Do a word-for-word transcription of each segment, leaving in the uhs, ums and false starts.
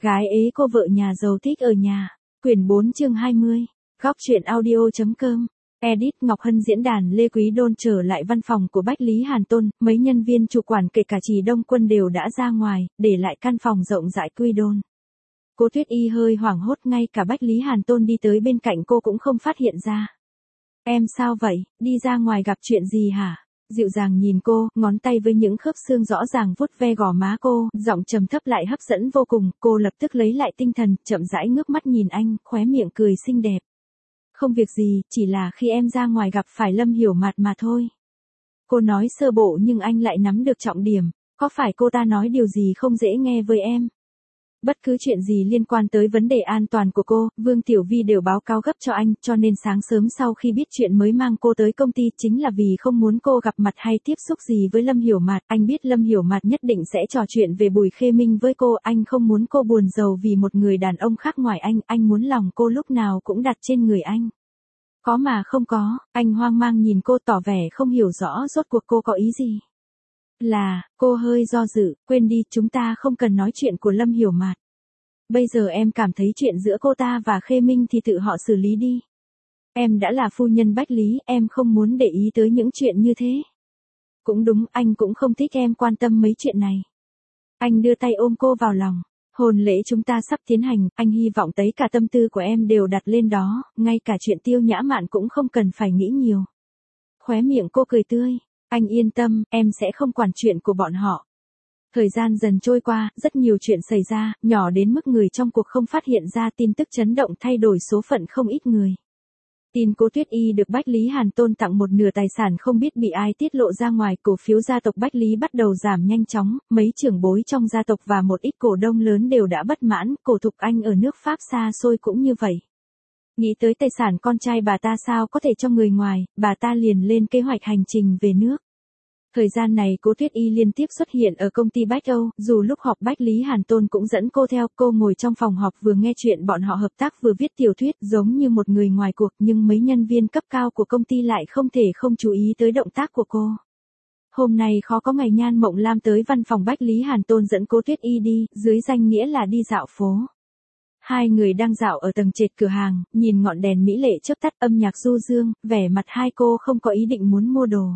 Gái ế cô vợ nhà giàu thích ở nhà. Quyển bốn chương hai mươi. Góc truyện audio.com. Edit Ngọc Hân. Diễn đàn Lê Quý Đôn trở lại văn phòng của Bách Lý Hàn Tôn, mấy nhân viên chủ quản kể cả Trì Đông Quân đều đã ra ngoài, để lại căn phòng rộng rãi Quý Đôn. Cô Tuyết Y hơi hoảng hốt, ngay cả Bách Lý Hàn Tôn đi tới bên cạnh cô cũng không phát hiện ra. Em sao vậy, đi ra ngoài gặp chuyện gì hả? Dịu dàng nhìn cô, ngón tay với những khớp xương rõ ràng vuốt ve gò má cô, giọng trầm thấp lại hấp dẫn vô cùng. Cô lập tức lấy lại tinh thần, chậm rãi ngước mắt nhìn anh, khóe miệng cười xinh đẹp. Không việc gì, chỉ là khi em ra ngoài gặp phải Lâm Hiểu Mạt mà thôi. Cô nói sơ bộ nhưng anh lại nắm được trọng điểm. Có phải cô ta nói điều gì không dễ nghe với em? Bất cứ chuyện gì liên quan tới vấn đề an toàn của cô, Vương Tiểu Vi đều báo cáo gấp cho anh, cho nên sáng sớm sau khi biết chuyện mới mang cô tới công ty chính là vì không muốn cô gặp mặt hay tiếp xúc gì với Lâm Hiểu Mạt. Anh biết Lâm Hiểu Mạt nhất định sẽ trò chuyện về Bùi Khê Minh với cô, anh không muốn cô buồn rầu vì một người đàn ông khác ngoài anh, anh muốn lòng cô lúc nào cũng đặt trên người anh. Có mà không có, anh hoang mang nhìn cô tỏ vẻ không hiểu rõ rốt cuộc cô có ý gì. Là, cô hơi do dự, quên đi, chúng ta không cần nói chuyện của Lâm Hiểu Mạt. Bây giờ em cảm thấy chuyện giữa cô ta và Khê Minh thì tự họ xử lý đi. Em đã là phu nhân Bách Lý, em không muốn để ý tới những chuyện như thế. Cũng đúng, anh cũng không thích em quan tâm mấy chuyện này. Anh đưa tay ôm cô vào lòng. Hôn lễ chúng ta sắp tiến hành, anh hy vọng tất cả tâm tư của em đều đặt lên đó, ngay cả chuyện Tiêu Nhã Mạn cũng không cần phải nghĩ nhiều. Khóe miệng cô cười tươi. Anh yên tâm, em sẽ không quản chuyện của bọn họ. Thời gian dần trôi qua, rất nhiều chuyện xảy ra, nhỏ đến mức người trong cuộc không phát hiện ra. Tin tức chấn động thay đổi số phận không ít người. Tin cô Tuyết Y được Bách Lý Hàn Tôn tặng một nửa tài sản không biết bị ai tiết lộ ra ngoài, cổ phiếu gia tộc Bách Lý bắt đầu giảm nhanh chóng, mấy trưởng bối trong gia tộc và một ít cổ đông lớn đều đã bất mãn, cổ Thục Anh ở nước Pháp xa xôi cũng như vậy. Nghĩ tới tài sản con trai bà ta sao có thể cho người ngoài, bà ta liền lên kế hoạch hành trình về nước. Thời gian này cô Tuyết Y liên tiếp xuất hiện ở công ty Bách Âu, dù lúc họp Bách Lý Hàn Tôn cũng dẫn cô theo, cô ngồi trong phòng họp vừa nghe chuyện bọn họ hợp tác vừa viết tiểu thuyết giống như một người ngoài cuộc, nhưng mấy nhân viên cấp cao của công ty lại không thể không chú ý tới động tác của cô. Hôm nay khó có ngày Nhan Mộng Lam tới văn phòng Bách Lý Hàn Tôn dẫn cô Tuyết Y đi, dưới danh nghĩa là đi dạo phố. Hai người đang dạo ở tầng trệt cửa hàng, nhìn ngọn đèn mỹ lệ chớp tắt, âm nhạc du dương, vẻ mặt hai cô không có ý định muốn mua đồ.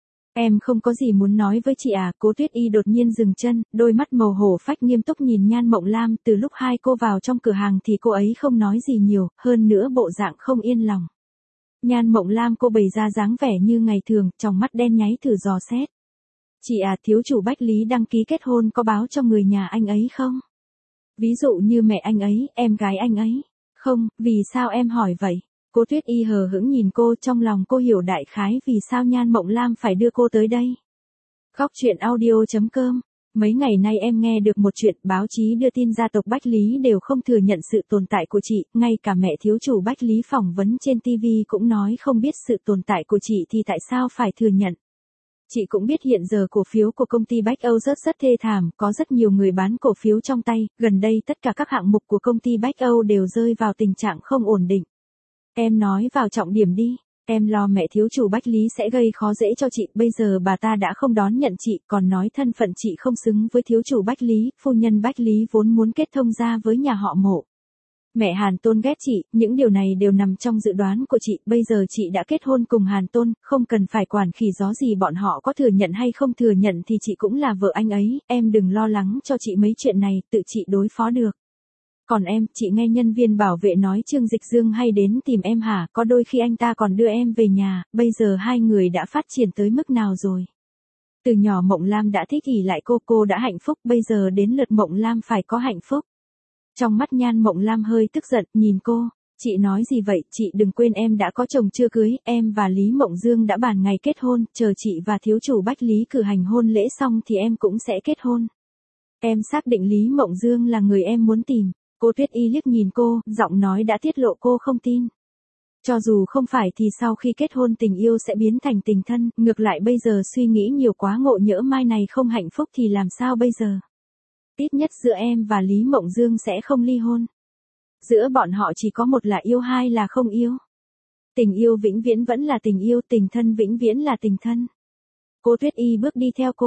Em không có gì muốn nói với chị à, cô Tuyết Y đột nhiên dừng chân, đôi mắt màu hổ phách nghiêm túc nhìn Nhan Mộng Lam, từ lúc hai cô vào trong cửa hàng thì cô ấy không nói gì nhiều, hơn nữa bộ dạng không yên lòng. Nhan Mộng Lam cô bày ra dáng vẻ như ngày thường, trong mắt đen nháy thử dò xét. Chị à, thiếu chủ Bách Lý đăng ký kết hôn có báo cho người nhà anh ấy không? Ví dụ như mẹ anh ấy, em gái anh ấy. Không, vì sao em hỏi vậy? Cô Tuyết Y hờ hững nhìn cô, trong lòng cô hiểu đại khái vì sao Nhan Mộng Lam phải đưa cô tới đây. Góc truyện audio.com. Mấy ngày nay em nghe được một chuyện, báo chí đưa tin gia tộc Bách Lý đều không thừa nhận sự tồn tại của chị, ngay cả mẹ thiếu chủ Bách Lý phỏng vấn trên ti vi cũng nói không biết sự tồn tại của chị thì tại sao phải thừa nhận. Chị cũng biết hiện giờ cổ phiếu của công ty Bách Âu rất rất thê thảm, có rất nhiều người bán cổ phiếu trong tay, gần đây tất cả các hạng mục của công ty Bách Âu đều rơi vào tình trạng không ổn định. Em nói vào trọng điểm đi, em lo mẹ thiếu chủ Bách Lý sẽ gây khó dễ cho chị, bây giờ bà ta đã không đón nhận chị, còn nói thân phận chị không xứng với thiếu chủ Bách Lý, phu nhân Bách Lý vốn muốn kết thông gia với nhà họ Mộ. Mẹ Hàn Tôn ghét chị, những điều này đều nằm trong dự đoán của chị, bây giờ chị đã kết hôn cùng Hàn Tôn, không cần phải quản khỉ gió gì bọn họ có thừa nhận hay không thừa nhận thì chị cũng là vợ anh ấy, em đừng lo lắng cho chị mấy chuyện này, tự chị đối phó được. Còn em, chị nghe nhân viên bảo vệ nói Trương Dịch Dương hay đến tìm em hả, có đôi khi anh ta còn đưa em về nhà, bây giờ hai người đã phát triển tới mức nào rồi? Từ nhỏ Mộng Lam đã thích ỷ lại cô, cô đã hạnh phúc, bây giờ đến lượt Mộng Lam phải có hạnh phúc. Trong mắt Nhan Mộng Lam hơi tức giận, nhìn cô, chị nói gì vậy, chị đừng quên em đã có chồng chưa cưới, em và Lý Mộng Dương đã bàn ngày kết hôn, chờ chị và thiếu chủ Bách Lý cử hành hôn lễ xong thì em cũng sẽ kết hôn. Em xác định Lý Mộng Dương là người em muốn tìm. Cô Tuyết Y liếc nhìn cô, giọng nói đã tiết lộ cô không tin. Cho dù không phải thì sau khi kết hôn tình yêu sẽ biến thành tình thân, ngược lại bây giờ suy nghĩ nhiều quá ngộ nhỡ mai này không hạnh phúc thì làm sao bây giờ? Ít nhất giữa em và Lý Mộng Dương sẽ không ly hôn. Giữa bọn họ chỉ có một là yêu, hai là không yêu. Tình yêu vĩnh viễn vẫn là tình yêu, tình thân vĩnh viễn là tình thân. Cô Tuyết Y bước đi theo cô.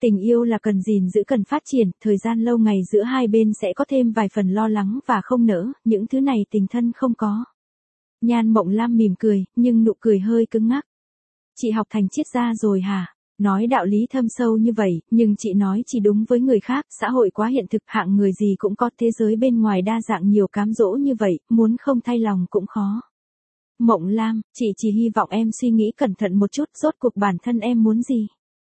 Tình yêu là cần gìn giữ cần phát triển, thời gian lâu ngày giữa hai bên sẽ có thêm vài phần lo lắng và không nỡ, những thứ này tình thân không có. Nhan Mộng Lam mỉm cười, nhưng nụ cười hơi cứng ngắc. Chị học thành triết gia rồi hả? Nói đạo lý thâm sâu như vậy, nhưng chị nói chỉ đúng với người khác, xã hội quá hiện thực, hạng người gì cũng có, thế giới bên ngoài đa dạng nhiều cám dỗ như vậy, muốn không thay lòng cũng khó. Mộng Lam, chị chỉ hy vọng em suy nghĩ cẩn thận một chút, rốt cuộc bản thân em muốn gì?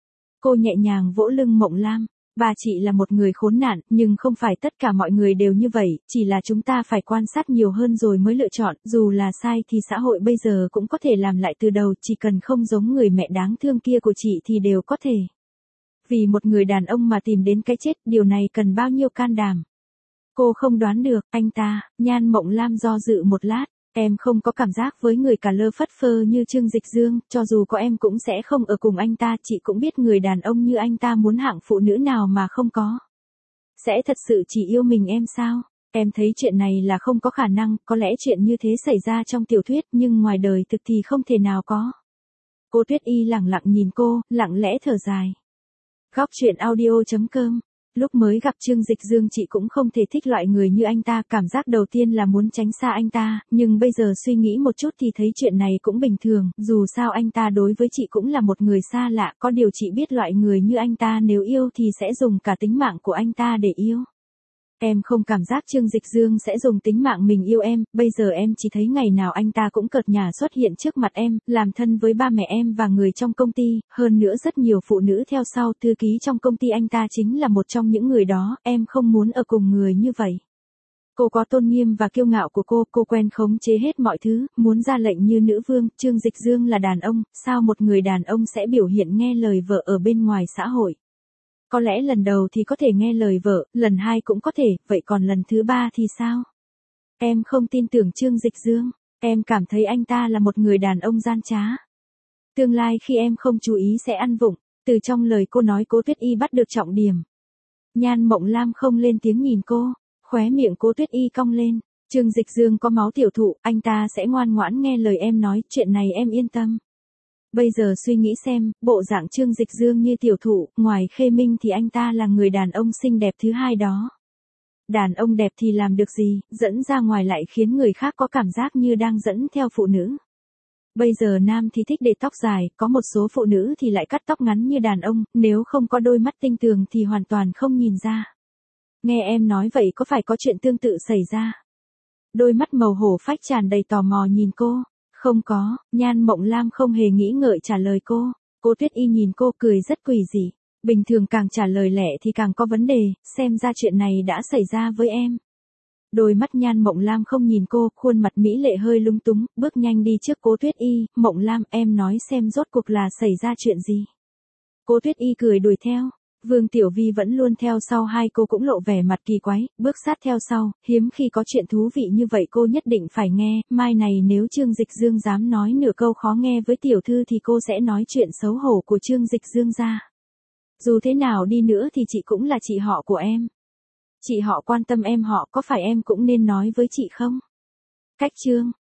Cô nhẹ nhàng vỗ lưng Mộng Lam. Bà chị là một người khốn nạn, nhưng không phải tất cả mọi người đều như vậy, chỉ là chúng ta phải quan sát nhiều hơn rồi mới lựa chọn, dù là sai thì xã hội bây giờ cũng có thể làm lại từ đầu, chỉ cần không giống người mẹ đáng thương kia của chị thì đều có thể. Vì một người đàn ông mà tìm đến cái chết, điều này cần bao nhiêu can đảm. Cô không đoán được, anh ta. Nhan Mộng Lam do dự một lát. Em không có cảm giác với người cả lơ phất phơ như Trương Dịch Dương, cho dù có em cũng sẽ không ở cùng anh ta, chị cũng biết người đàn ông như anh ta muốn hạng phụ nữ nào mà không có. Sẽ thật sự chỉ yêu mình em sao? Em thấy chuyện này là không có khả năng, có lẽ chuyện như thế xảy ra trong tiểu thuyết nhưng ngoài đời thực thì không thể nào có. Cô Tuyết Y lẳng lặng nhìn cô, lặng lẽ thở dài. Góc truyện audio chấm com. Lúc mới gặp Trương Dịch Dương chị cũng không thể thích loại người như anh ta, cảm giác đầu tiên là muốn tránh xa anh ta, nhưng bây giờ suy nghĩ một chút thì thấy chuyện này cũng bình thường, dù sao anh ta đối với chị cũng là một người xa lạ, có điều chị biết loại người như anh ta nếu yêu thì sẽ dùng cả tính mạng của anh ta để yêu. Em không cảm giác Trương Dịch Dương sẽ dùng tính mạng mình yêu em, bây giờ em chỉ thấy ngày nào anh ta cũng cợt nhả xuất hiện trước mặt em, làm thân với ba mẹ em và người trong công ty, hơn nữa rất nhiều phụ nữ theo sau, thư ký trong công ty anh ta chính là một trong những người đó, em không muốn ở cùng người như vậy. Cô có tôn nghiêm và kiêu ngạo của cô, cô quen khống chế hết mọi thứ, muốn ra lệnh như nữ vương, Trương Dịch Dương là đàn ông, sao một người đàn ông sẽ biểu hiện nghe lời vợ ở bên ngoài xã hội? Có lẽ lần đầu thì có thể nghe lời vợ, lần hai cũng có thể, vậy còn lần thứ ba thì sao? Em không tin tưởng Trương Dịch Dương, em cảm thấy anh ta là một người đàn ông gian trá. Tương lai khi em không chú ý sẽ ăn vụng, từ trong lời cô nói Cố Tuyết Y bắt được trọng điểm. Nhan Mộng Lam không lên tiếng nhìn cô, khóe miệng Cố Tuyết Y cong lên, Trương Dịch Dương có máu tiểu thụ, anh ta sẽ ngoan ngoãn nghe lời em nói, chuyện này em yên tâm. Bây giờ suy nghĩ xem, bộ dạng Trương Dịch Dương như tiểu thụ, ngoài Khê Minh thì anh ta là người đàn ông xinh đẹp thứ hai đó. Đàn ông đẹp thì làm được gì, dẫn ra ngoài lại khiến người khác có cảm giác như đang dẫn theo phụ nữ. Bây giờ nam thì thích để tóc dài, có một số phụ nữ thì lại cắt tóc ngắn như đàn ông, nếu không có đôi mắt tinh tường thì hoàn toàn không nhìn ra. Nghe em nói vậy có phải có chuyện tương tự xảy ra? Đôi mắt màu hổ phách tràn đầy tò mò nhìn cô. Không có, Nhan Mộng Lam không hề nghĩ ngợi trả lời cô. Cô Tuyết Y nhìn cô cười rất quỷ dị. Bình thường càng trả lời lẹ thì càng có vấn đề, xem ra chuyện này đã xảy ra với em. Đôi mắt Nhan Mộng Lam không nhìn cô, khuôn mặt mỹ lệ hơi lung túng, bước nhanh đi trước Cố Tuyết Y. Mộng Lam, em nói xem rốt cuộc là xảy ra chuyện gì. Cố Tuyết Y cười đuổi theo. Vương Tiểu Vi vẫn luôn theo sau hai cô cũng lộ vẻ mặt kỳ quái, bước sát theo sau, hiếm khi có chuyện thú vị như vậy cô nhất định phải nghe, mai này nếu Trương Dịch Dương dám nói nửa câu khó nghe với tiểu thư thì cô sẽ nói chuyện xấu hổ của Trương Dịch Dương ra. Dù thế nào đi nữa thì chị cũng là chị họ của em. Chị họ quan tâm em họ, có phải em cũng nên nói với chị không? Cách Trương